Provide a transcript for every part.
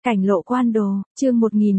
Cảnh lộ quan đồ, chương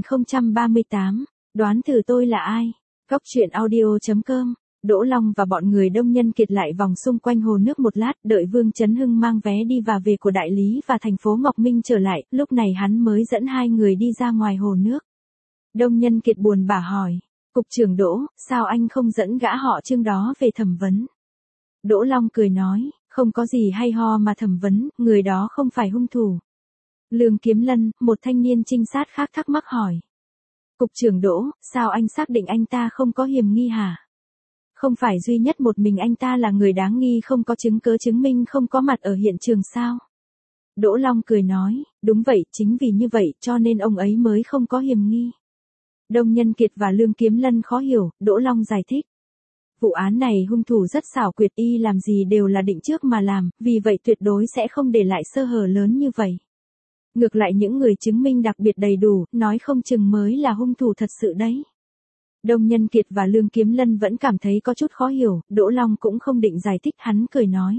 1038, đoán thử tôi là ai? Góc truyện audio.com. Đỗ Long và bọn người Đông Nhân Kiệt lại vòng xung quanh hồ nước một lát, đợi Vương Chấn Hưng mang vé đi và về của đại lý và thành phố Ngọc Minh trở lại, lúc này hắn mới dẫn hai người đi ra ngoài hồ nước. Đông Nhân Kiệt buồn bã hỏi, cục trưởng Đỗ, sao anh không dẫn gã họ Trương đó về thẩm vấn? Đỗ Long cười nói, không có gì hay ho mà thẩm vấn, người đó không phải hung thủ. Lương Kiếm Lân, một thanh niên trinh sát khác thắc mắc hỏi. Cục trưởng Đỗ, sao anh xác định anh ta không có hiểm nghi hả? Không phải duy nhất một mình anh ta là người đáng nghi không có chứng cứ chứng minh không có mặt ở hiện trường sao? Đỗ Long cười nói, đúng vậy, chính vì như vậy cho nên ông ấy mới không có hiểm nghi. Đông Nhân Kiệt và Lương Kiếm Lân khó hiểu, Đỗ Long giải thích. Vụ án này hung thủ rất xảo quyệt, y làm gì đều là định trước mà làm, vì vậy tuyệt đối sẽ không để lại sơ hở lớn như vậy. Ngược lại những người chứng minh đặc biệt đầy đủ, nói không chừng mới là hung thủ thật sự đấy. Đông Nhân Kiệt và Lương Kiếm Lân vẫn cảm thấy có chút khó hiểu, Đỗ Long cũng không định giải thích, hắn cười nói.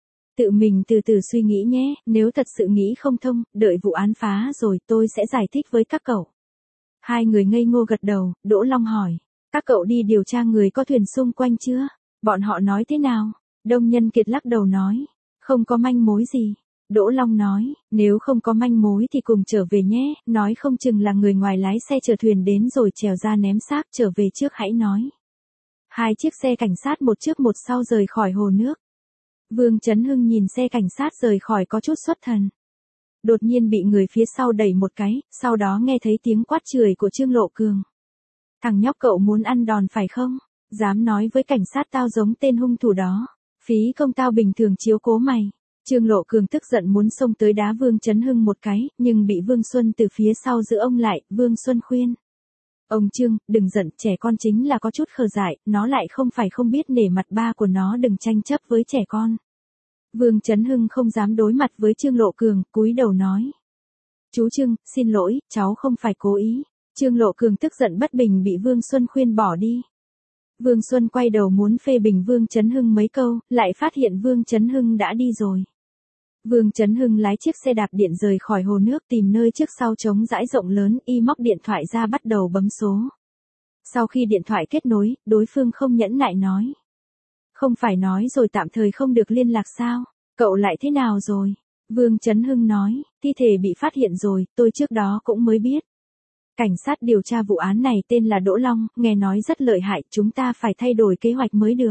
Tự mình từ từ suy nghĩ nhé, nếu thật sự nghĩ không thông, đợi vụ án phá rồi tôi sẽ giải thích với các cậu. Hai người ngây ngô gật đầu, Đỗ Long hỏi. Các cậu đi điều tra người có thuyền xung quanh chưa? Bọn họ nói thế nào? Đông Nhân Kiệt lắc đầu nói. Không có manh mối gì. Đỗ Long nói, nếu không có manh mối thì cùng trở về nhé, nói không chừng là người ngoài lái xe chở thuyền đến rồi trèo ra ném xác, trở về trước hãy nói. Hai chiếc xe cảnh sát một trước một sau rời khỏi hồ nước. Vương Chấn Hưng nhìn xe cảnh sát rời khỏi có chút xuất thần. Đột nhiên bị người phía sau đẩy một cái, sau đó nghe thấy tiếng quát chửi của Trương Lộ Cường. Thằng nhóc cậu muốn ăn đòn phải không? Dám nói với cảnh sát tao giống tên hung thủ đó. Phí công tao bình thường chiếu cố mày. Trương Lộ Cường tức giận muốn xông tới đá Vương Chấn Hưng một cái, nhưng bị Vương Xuân từ phía sau giữ ông lại, Vương Xuân khuyên. Ông Trương, đừng giận, trẻ con chính là có chút khờ dại, nó lại không phải không biết nể mặt ba của nó, đừng tranh chấp với trẻ con. Vương Chấn Hưng không dám đối mặt với Trương Lộ Cường, cúi đầu nói. Chú Trương, xin lỗi, cháu không phải cố ý. Trương Lộ Cường tức giận bất bình bị Vương Xuân khuyên bỏ đi. Vương Xuân quay đầu muốn phê bình Vương Chấn Hưng mấy câu, lại phát hiện Vương Chấn Hưng đã đi rồi. Vương Chấn Hưng lái chiếc xe đạp điện rời khỏi hồ nước tìm nơi trước sau trống rãi rộng lớn, y móc điện thoại ra bắt đầu bấm số. Sau khi điện thoại kết nối, đối phương không nhẫn nại nói. Không phải nói rồi tạm thời không được liên lạc sao, cậu lại thế nào rồi? Vương Chấn Hưng nói, thi thể bị phát hiện rồi, tôi trước đó cũng mới biết. Cảnh sát điều tra vụ án này tên là Đỗ Long, nghe nói rất lợi hại, chúng ta phải thay đổi kế hoạch mới được.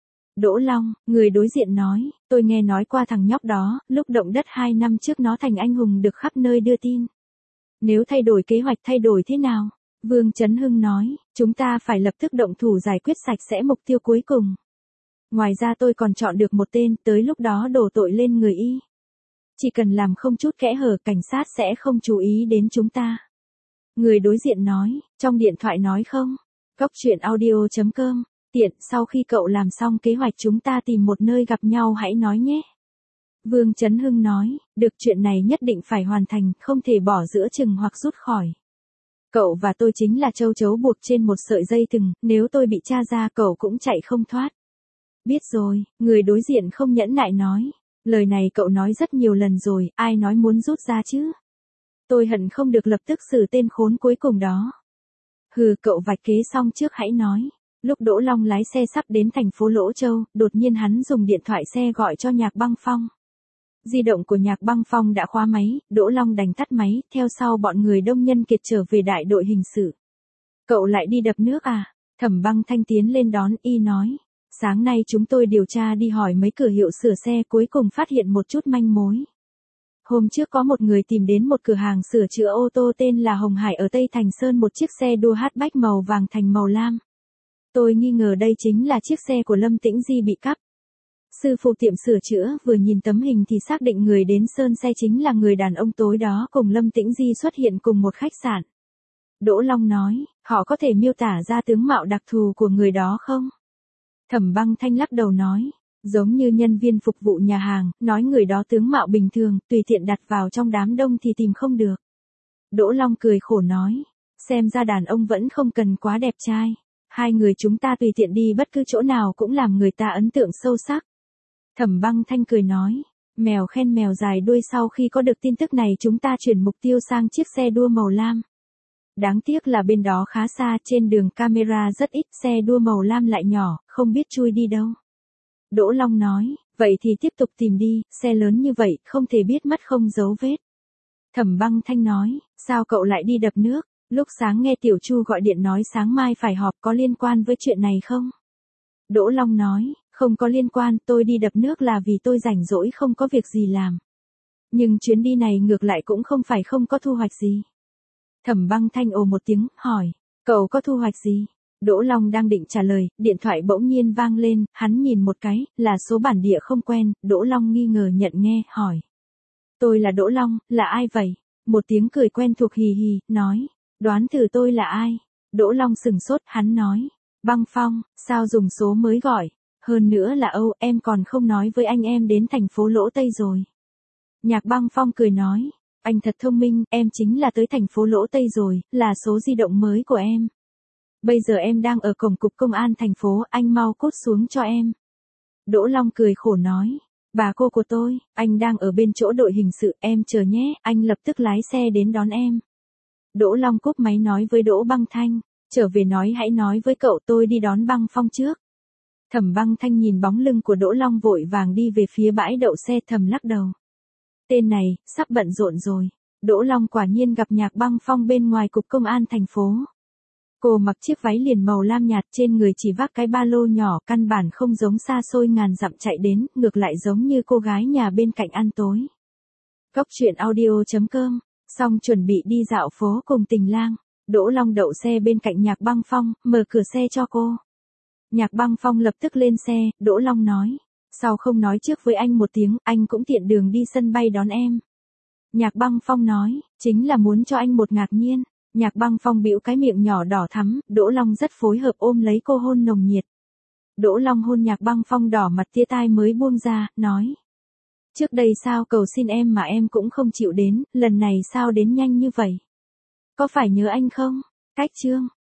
Đỗ Long, người đối diện nói, tôi nghe nói qua thằng nhóc đó, lúc động đất 2 năm trước nó thành anh hùng được khắp nơi đưa tin. Nếu thay đổi kế hoạch thay đổi thế nào? Vương Chấn Hưng nói, chúng ta phải lập tức động thủ giải quyết sạch sẽ mục tiêu cuối cùng. Ngoài ra tôi còn chọn được một tên, tới lúc đó đổ tội lên người y. Chỉ cần làm không chút kẽ hở, cảnh sát sẽ không chú ý đến chúng ta. Người đối diện nói, trong điện thoại nói không? Góc truyện audio.com. Tiện, sau khi cậu làm xong kế hoạch chúng ta tìm một nơi gặp nhau hãy nói nhé. Vương Chấn Hưng nói, được, chuyện này nhất định phải hoàn thành, không thể bỏ giữa chừng hoặc rút khỏi. Cậu và tôi chính là châu chấu buộc trên một sợi dây thừng, nếu tôi bị tra ra cậu cũng chạy không thoát. Biết rồi, người đối diện không nhẫn nại nói. Lời này cậu nói rất nhiều lần rồi, ai nói muốn rút ra chứ? Tôi hận không được lập tức xử tên khốn cuối cùng đó. Hừ, cậu vạch kế xong trước hãy nói. Lúc Đỗ Long lái xe sắp đến thành phố Lỗ Châu, đột nhiên hắn dùng điện thoại xe gọi cho Nhạc Băng Phong. Di động của Nhạc Băng Phong đã khóa máy, Đỗ Long đành tắt máy, theo sau bọn người Đông Nhân Kiệt trở về đại đội hình sự. Cậu lại đi đập nước à? Thẩm Băng Thanh tiến lên đón, y nói. Sáng nay chúng tôi điều tra đi hỏi mấy cửa hiệu sửa xe, cuối cùng phát hiện một chút manh mối. Hôm trước có một người tìm đến một cửa hàng sửa chữa ô tô tên là Hồng Hải ở Tây Thành Sơn, một chiếc xe đua hatchback màu vàng thành màu lam. Tôi nghi ngờ đây chính là chiếc xe của Lâm Tĩnh Di bị cắp. Sư phụ tiệm sửa chữa vừa nhìn tấm hình thì xác định người đến sơn xe chính là người đàn ông tối đó cùng Lâm Tĩnh Di xuất hiện cùng một khách sạn. Đỗ Long nói, họ có thể miêu tả ra tướng mạo đặc thù của người đó không? Thẩm Băng Thanh lắc đầu nói, giống như nhân viên phục vụ nhà hàng, nói người đó tướng mạo bình thường, tùy tiện đặt vào trong đám đông thì tìm không được. Đỗ Long cười khổ nói, xem ra đàn ông vẫn không cần quá đẹp trai. Hai người chúng ta tùy tiện đi bất cứ chỗ nào cũng làm người ta ấn tượng sâu sắc. Thẩm Băng Thanh cười nói, Mèo khen mèo dài đuôi, sau khi có được tin tức này chúng ta chuyển mục tiêu sang chiếc xe đua màu lam. Đáng tiếc là bên đó khá xa, trên đường camera rất ít, xe đua màu lam lại nhỏ, không biết chui đi đâu. Đỗ Long nói, vậy thì tiếp tục tìm đi, xe lớn như vậy, không thể biết mất không dấu vết. Thẩm Băng Thanh nói, sao cậu lại đi đập nước? Lúc sáng nghe Tiểu Chu gọi điện nói sáng mai phải họp, có liên quan với chuyện này không? Đỗ Long nói, không có liên quan, tôi đi đập nước là vì tôi rảnh rỗi không có việc gì làm. Nhưng chuyến đi này ngược lại cũng không phải không có thu hoạch gì. Thẩm Băng Thanh ồ một tiếng, hỏi, cậu có thu hoạch gì? Đỗ Long đang định trả lời, điện thoại bỗng nhiên vang lên, hắn nhìn một cái, là số bản địa không quen, Đỗ Long nghi ngờ nhận nghe, hỏi. Tôi là Đỗ Long, là ai vậy? Một tiếng cười quen thuộc hì hì, nói, đoán thử tôi là ai? Đỗ Long sừng sốt, hắn nói, Băng Phong, sao dùng số mới gọi? Hơn nữa là Âu, em còn không nói với anh em đến thành phố Lỗ Tây rồi. Nhạc Băng Phong cười nói, anh thật thông minh, em chính là tới thành phố Lỗ Tây rồi, là số di động mới của em. Bây giờ em đang ở cổng cục công an thành phố, anh mau cút xuống cho em. Đỗ Long cười khổ nói, bà cô của tôi, anh đang ở bên chỗ đội hình sự, em chờ nhé, anh lập tức lái xe đến đón em. Đỗ Long cúp máy nói với Đỗ Băng Thanh, trở về nói hãy nói với cậu tôi đi đón Băng Phong trước. Thẩm Băng Thanh nhìn bóng lưng của Đỗ Long vội vàng đi về phía bãi đậu xe, thầm lắc đầu. Tên này, sắp bận rộn rồi. Đỗ Long quả nhiên gặp Nhạc Băng Phong bên ngoài cục công an thành phố. Cô mặc chiếc váy liền màu lam nhạt, trên người chỉ vác cái ba lô nhỏ, căn bản không giống xa xôi ngàn dặm chạy đến, ngược lại giống như cô gái nhà bên cạnh ăn tối. Góc truyện audio.com, xong chuẩn bị đi dạo phố cùng Tình Lang. Đỗ Long đậu xe bên cạnh Nhạc Băng Phong, mở cửa xe cho cô. Nhạc Băng Phong lập tức lên xe, Đỗ Long nói, sao không nói trước với anh một tiếng, anh cũng tiện đường đi sân bay đón em. Nhạc Băng Phong nói, chính là muốn cho anh một ngạc nhiên. Nhạc Băng Phong bĩu cái miệng nhỏ đỏ thắm, Đỗ Long rất phối hợp ôm lấy cô hôn nồng nhiệt. Đỗ Long hôn Nhạc Băng Phong đỏ mặt tia tai mới buông ra, nói. Trước đây sao cầu xin em mà em cũng không chịu đến, lần này sao đến nhanh như vậy? Có phải nhớ anh không? Cách chương.